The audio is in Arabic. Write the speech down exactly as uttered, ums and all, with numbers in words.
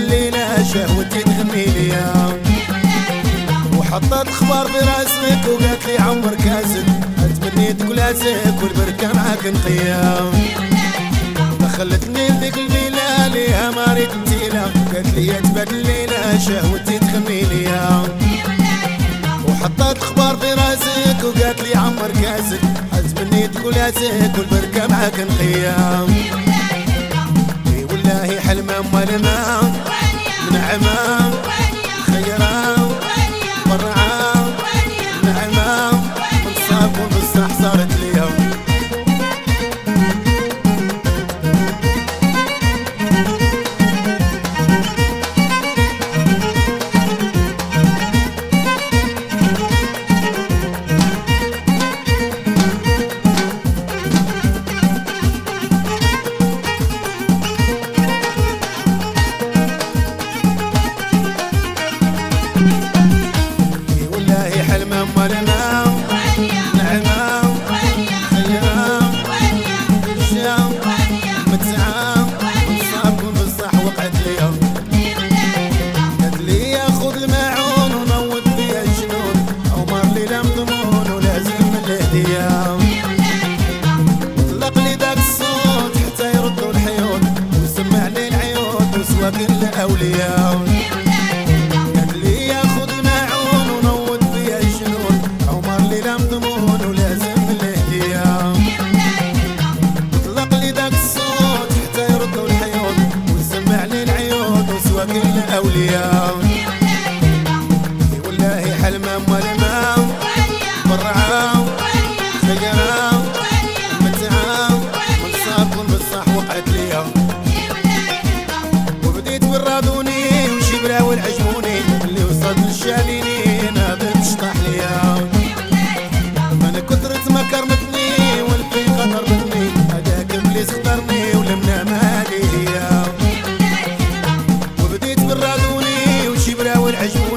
الليلة شهوتي تغني ليا، وحطت خبر في راسك وقالت لي عمر كاسد اتمنيت كلاسك والبركة معاك نقيا. دخلتني لذيك الليلة ليها ماريت التيلة، قالت لي تبات الليلة شهوتي تغني ليا، وحطت خبر في راسك وقالت لي عمر كاسك اتمنيت كلاسك والبركة معاك نقيا. اي والله حلمة ملمة منعمة خيرة مرعى نعمة منصاب وبالصح صارت ليا. طلق لي ذاك الصوت حتى يردوا الحيوط وسمع لي العيوط وسوى كل الاولياء. قال لي ياخذ الماعون ونوض فيها الجنون عمر لي لا مضمون ولازم الهديه. طلق لي ذاك الصوت حتى يردوا الحيوط وسمع لي العيوط وسوى كل الاولياء. والله حلمه ملمه مرعى خيرة متعة منصاب بالصح وقعت ليا. وبديت بالرادوني وشبرا والعجموني اللي وصلت للشاليني ناظر تشطح ليا. من كثرة ما كرمتني والفيقة ضربتني هداك ابليس اختارني ولمنا ما هي. وبديت بالرادوني وشبرا والعجموني